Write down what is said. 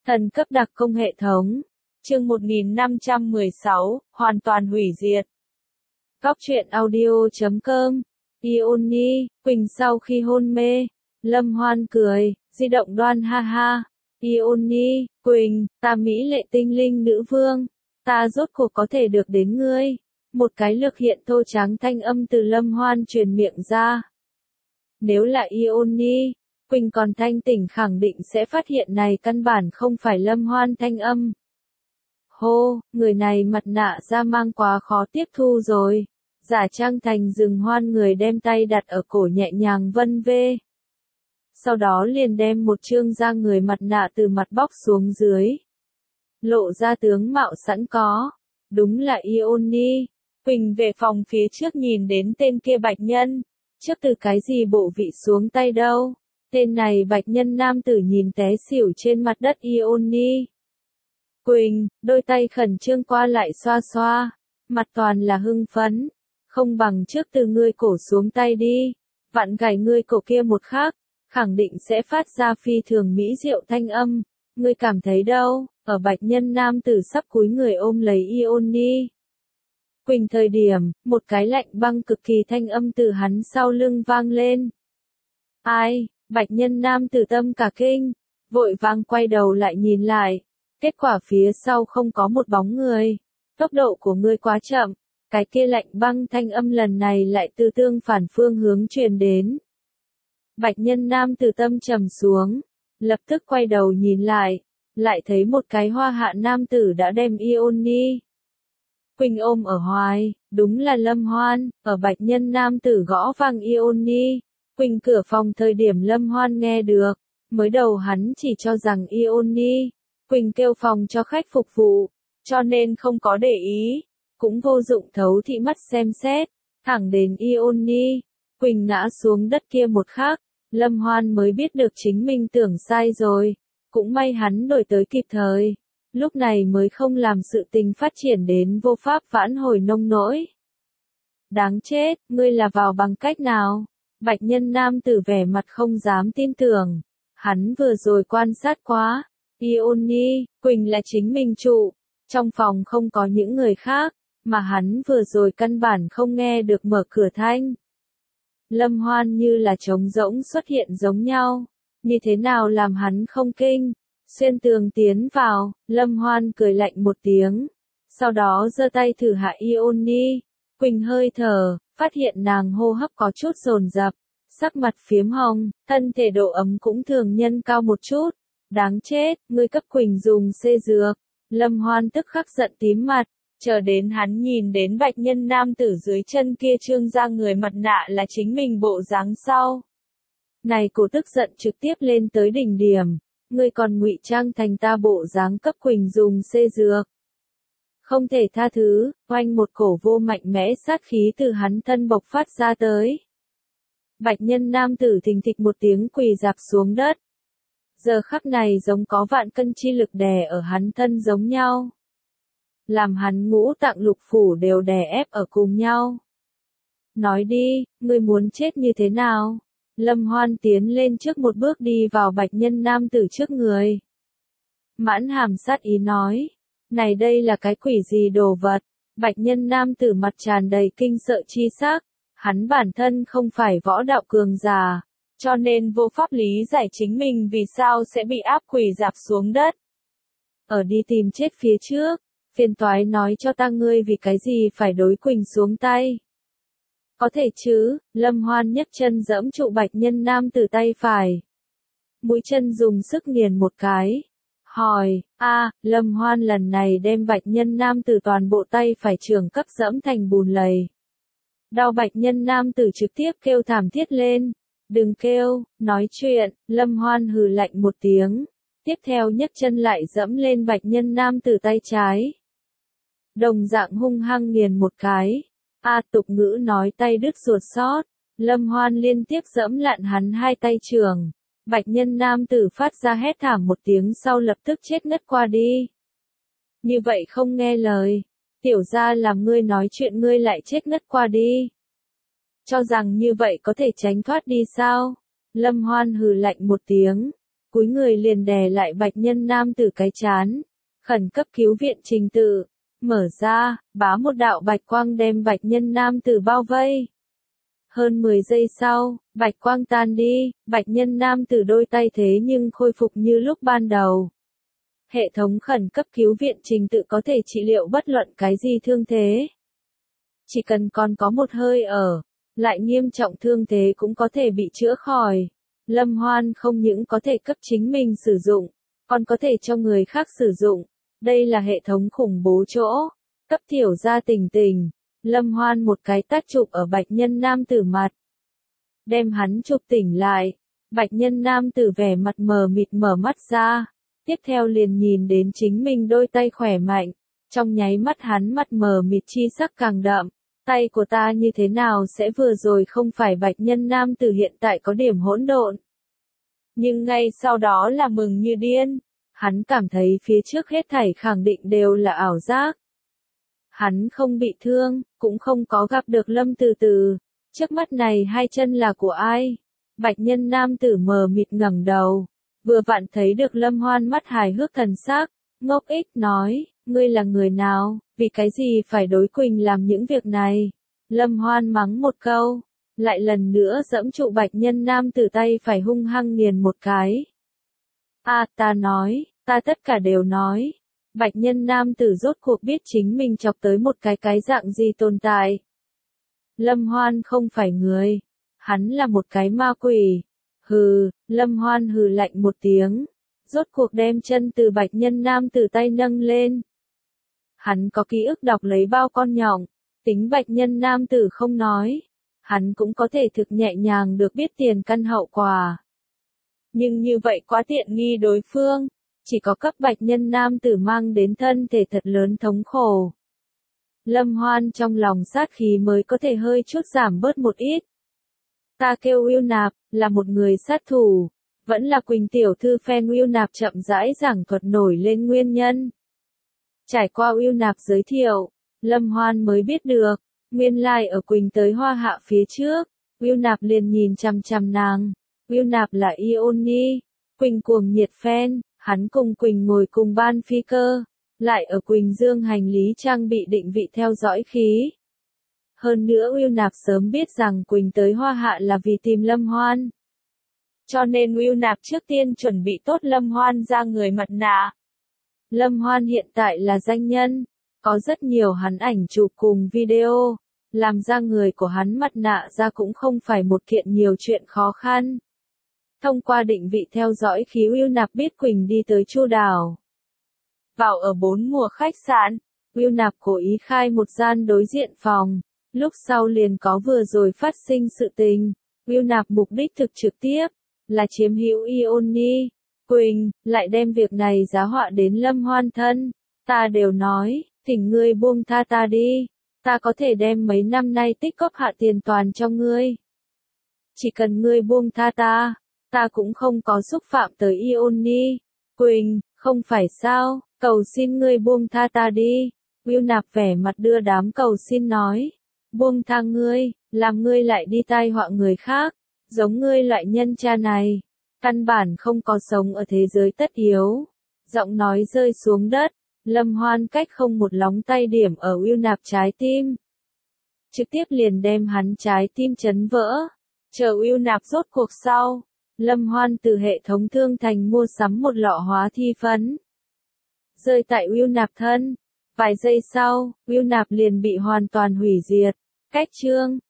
Thần cấp đặc công hệ thống. Chương 1516, hoàn toàn hủy diệt. Góc truyện audio.com. Ioni, Quỳnh sau khi hôn mê. Lâm Hoan cười, di động đoan ha ha. Ioni, Quỳnh, ta mỹ lệ tinh linh nữ vương. Ta rốt cuộc có thể được đến ngươi. Một cái lược hiện thô tráng thanh âm từ Lâm Hoan truyền miệng ra. Nếu là Ioni, Quỳnh còn thanh tỉnh khẳng định sẽ phát hiện này căn bản không phải Lâm Hoan thanh âm. Hô, người này mặt nạ da mang quá khó tiếp thu rồi. Giả trang thành rừng hoan người đem tay đặt ở cổ nhẹ nhàng vân vê. Sau đó liền đem một chương da người mặt nạ từ mặt bóc xuống dưới. Lộ ra tướng mạo sẵn có. Đúng là Ioni. Quỳnh về phòng phía trước nhìn đến tên kia bạch nhân. Trước từ cái gì bộ vị xuống tay đâu. Tên này bạch nhân nam tử nhìn té xỉu trên mặt đất Ioni. Quỳnh, đôi tay khẩn trương qua lại xoa xoa. Mặt toàn là hưng phấn. Không bằng trước từ ngươi cổ xuống tay đi. Vặn gảy ngươi cổ kia một khắc. Khẳng định sẽ phát ra phi thường mỹ diệu thanh âm. Ngươi cảm thấy đâu? Ở bạch nhân nam tử sắp cúi người ôm lấy Ioni. Quỳnh thời điểm, một cái lạnh băng cực kỳ thanh âm từ hắn sau lưng vang lên. Ai? Bạch nhân nam tử tâm cả kinh. Vội vang quay đầu lại nhìn lại. Kết quả phía sau không có một bóng người. Tốc độ của ngươi quá chậm. Cái kia lạnh băng thanh âm lần này lại từ tương phản phương hướng truyền đến. Bạch nhân nam tử tâm trầm xuống. Lập tức quay đầu nhìn lại. Lại thấy một cái hoa hạ nam tử đã đem Ioni. Quỳnh ôm ở hoài, đúng là Lâm Hoan, ở bạch nhân nam tử gõ vang Ioni. Quỳnh cửa phòng thời điểm Lâm Hoan nghe được. Mới đầu hắn chỉ cho rằng Ioni. Quỳnh kêu phòng cho khách phục vụ. Cho nên không có để ý. Cũng vô dụng thấu thị mắt xem xét. Thẳng đến Ioni. Quỳnh ngã xuống đất kia một khắc. Lâm Hoan mới biết được chính mình tưởng sai rồi. Cũng may hắn đổi tới kịp thời. Lúc này mới không làm sự tình phát triển đến vô pháp vãn hồi nông nỗi. Đáng chết, ngươi là vào bằng cách nào? Bạch nhân nam tử vẻ mặt không dám tin tưởng. Hắn vừa rồi quan sát quá. Ioni, Quỳnh là chính mình trụ. Trong phòng không có những người khác. Mà hắn vừa rồi căn bản không nghe được mở cửa thanh. Lâm Hoan như là trống rỗng xuất hiện giống nhau. Như thế nào làm hắn không kinh? Xuyên tường tiến vào, Lâm Hoan cười lạnh một tiếng. Sau đó giơ tay thử hạ Ioni. Quỳnh hơi thở, phát hiện nàng hô hấp có chút dồn dập. Sắc mặt phiếm hồng, thân thể độ ấm cũng thường nhân cao một chút. Đáng chết, ngươi cấp Quỳnh dùng xê dược. Lâm Hoan tức khắc giận tím mặt. Chờ đến hắn nhìn đến bạch nhân nam tử dưới chân kia trương ra người mặt nạ là chính mình bộ dáng sau. Này cổ tức giận trực tiếp lên tới đỉnh điểm. Ngươi còn ngụy trang thành ta bộ dáng cấp Quỳnh dùng xê dược. Không thể tha thứ, oanh một cổ vô mạnh mẽ sát khí từ hắn thân bộc phát ra tới. Bạch nhân nam tử thình thịch một tiếng quỳ rạp xuống đất. Giờ khắc này giống có vạn cân chi lực đè ở hắn thân giống nhau. Làm hắn ngũ tạng lục phủ đều đè ép ở cùng nhau. Nói đi, ngươi muốn chết như thế nào? Lâm Hoan tiến lên trước một bước đi vào bạch nhân nam tử trước người. Mãn hàm sát ý nói. Này đây là cái quỷ gì đồ vật? Bạch nhân nam tử mặt tràn đầy kinh sợ chi sắc. Hắn bản thân không phải võ đạo cường giả. Cho nên vô pháp lý giải chính mình vì sao sẽ bị áp quỷ rạp xuống đất. Ở đi tìm chết phía trước. Phiền toái nói cho ta ngươi vì cái gì phải đối Quỳnh xuống tay. Có thể chứ, Lâm Hoan nhấc chân giẫm trụ bạch nhân nam tử tay phải. Mũi chân dùng sức nghiền một cái. Hỏi, Lâm Hoan lần này đem bạch nhân nam tử toàn bộ tay phải trưởng cấp giẫm thành bùn lầy. Đau bạch nhân nam tử trực tiếp kêu thảm thiết lên. Đừng kêu, nói chuyện, Lâm Hoan hừ lạnh một tiếng. Tiếp theo nhấc chân lại giẫm lên bạch nhân nam tử tay trái. Đồng dạng hung hăng nghiền một cái. Tục ngữ nói tay đứt ruột xót. Lâm Hoan liên tiếp giẫm lạn hắn hai tay trường. Bạch nhân nam tử phát ra hét thảm một tiếng sau lập tức chết ngất qua đi. Như vậy không nghe lời. Tiểu gia làm ngươi nói chuyện ngươi lại chết ngất qua đi. Cho rằng như vậy có thể tránh thoát đi sao? Lâm Hoan hừ lạnh một tiếng. cúi người liền đè lại bạch nhân nam tử cái trán. Khẩn cấp cứu viện trình tự. Mở ra, bá một đạo bạch quang đem bạch nhân nam tử bao vây. Hơn 10 giây sau, bạch quang tan đi, bạch nhân nam tử đôi tay thế nhưng khôi phục như lúc ban đầu. Hệ thống khẩn cấp cứu viện trình tự có thể trị liệu bất luận cái gì thương thế. Chỉ cần còn có một hơi ở, lại nghiêm trọng thương thế cũng có thể bị chữa khỏi. Lâm Hoan không những có thể cấp chính mình sử dụng, còn có thể cho người khác sử dụng. Đây là hệ thống khủng bố chỗ. Cấp tiểu gia Tình Tình. Lâm Hoan một cái tát chụp ở bạch nhân nam tử mặt. Đem hắn chụp tỉnh lại. Bạch nhân nam tử vẻ mặt mờ mịt mở mắt ra. Tiếp theo liền nhìn đến chính mình đôi tay khỏe mạnh. Trong nháy mắt hắn mặt mờ mịt chi sắc càng đậm. Tay của ta như thế nào sẽ vừa rồi không phải bạch nhân nam tử hiện tại có điểm hỗn độn. Nhưng ngay sau đó là mừng như điên. Hắn cảm thấy phía trước hết thảy khẳng định đều là ảo giác. Hắn không bị thương, cũng không có gặp được Lâm Từ Từ. Trước mắt này hai chân là của ai? Bạch nhân nam tử mờ mịt ngẩng đầu. Vừa vặn thấy được Lâm Hoan mắt hài hước thần sắc. Ngốc ích nói, ngươi là người nào, vì cái gì phải đối Quỳnh làm những việc này? Lâm Hoan mắng một câu. Lại lần nữa giẫm trụ bạch nhân nam tử tay phải hung hăng nghiền một cái. Ta nói, ta tất cả đều nói. Bạch nhân nam tử rốt cuộc biết chính mình chọc tới một cái dạng gì tồn tại. Lâm Hoan không phải người. Hắn là một cái ma quỷ. Hừ, Lâm Hoan hừ lạnh một tiếng. Rốt cuộc đem chân từ bạch nhân nam tử tay nâng lên. Hắn có ký ức đọc lấy bao con nhộng. Tính bạch nhân nam tử không nói. Hắn cũng có thể thực nhẹ nhàng được biết tiền căn hậu quả. Nhưng như vậy quá tiện nghi đối phương. Chỉ có cấp bạch nhân nam tử mang đến thân thể thật lớn thống khổ. Lâm Hoan trong lòng sát khí mới có thể hơi chút giảm bớt một ít. Ta kêu Uyêu Nạp, là một người sát thủ. Vẫn là Quỳnh tiểu thư fan Uyêu Nạp chậm rãi giảng thuật nổi lên nguyên nhân. Trải qua Uyêu Nạp giới thiệu, Lâm Hoan mới biết được, nguyên lai ở Quỳnh tới Hoa Hạ phía trước, Uyêu Nạp liền nhìn chằm chằm nàng. Uyêu Nạp là Ioni, Quỳnh cuồng nhiệt fan. Hắn cùng Quỳnh ngồi cùng ban phi cơ, lại ở Quỳnh dương hành lý trang bị định vị theo dõi khí. Hơn nữa Uyêu Nạp sớm biết rằng Quỳnh tới Hoa Hạ là vì tìm Lâm Hoan. Cho nên Uyêu Nạp trước tiên chuẩn bị tốt Lâm Hoan ra người mặt nạ. Lâm Hoan hiện tại là danh nhân, có rất nhiều hắn ảnh chụp cùng video, làm ra người của hắn mặt nạ ra cũng không phải một kiện nhiều chuyện khó khăn. Thông qua định vị theo dõi khí Uyêu Nạp biết Quỳnh đi tới Chu Đảo. Vào ở 4 mùa khách sạn, Uyêu Nạp cố ý khai một gian đối diện phòng, lúc sau liền có vừa rồi phát sinh sự tình. Uyêu Nạp mục đích thực trực tiếp, là chiếm hữu Ioni. Quỳnh, lại đem việc này giá họa đến Lâm Hoan thân. Ta đều nói, thỉnh ngươi buông tha ta đi. Ta có thể đem mấy năm nay tích góp hạ tiền toàn cho ngươi. Chỉ cần ngươi buông tha ta. Ta cũng không có xúc phạm tới Ioni. Quỳnh, không phải sao, cầu xin ngươi buông tha ta đi. Uyêu Nạp vẻ mặt đưa đám cầu xin nói. Buông tha ngươi, làm ngươi lại đi tai họa người khác. Giống ngươi loại nhân cha này. Căn bản không có sống ở thế giới tất yếu. Giọng nói rơi xuống đất. Lâm Hoan cách không một lóng tay điểm ở Uyêu Nạp trái tim. Trực tiếp liền đem hắn trái tim chấn vỡ. Chờ Uyêu Nạp rốt cuộc sau. Lâm Hoan từ hệ thống thương thành mua sắm một lọ hóa thi phấn. Rơi tại Uyêu Nạp thân. Vài giây sau, Uyêu Nạp liền bị hoàn toàn hủy diệt. Cách chương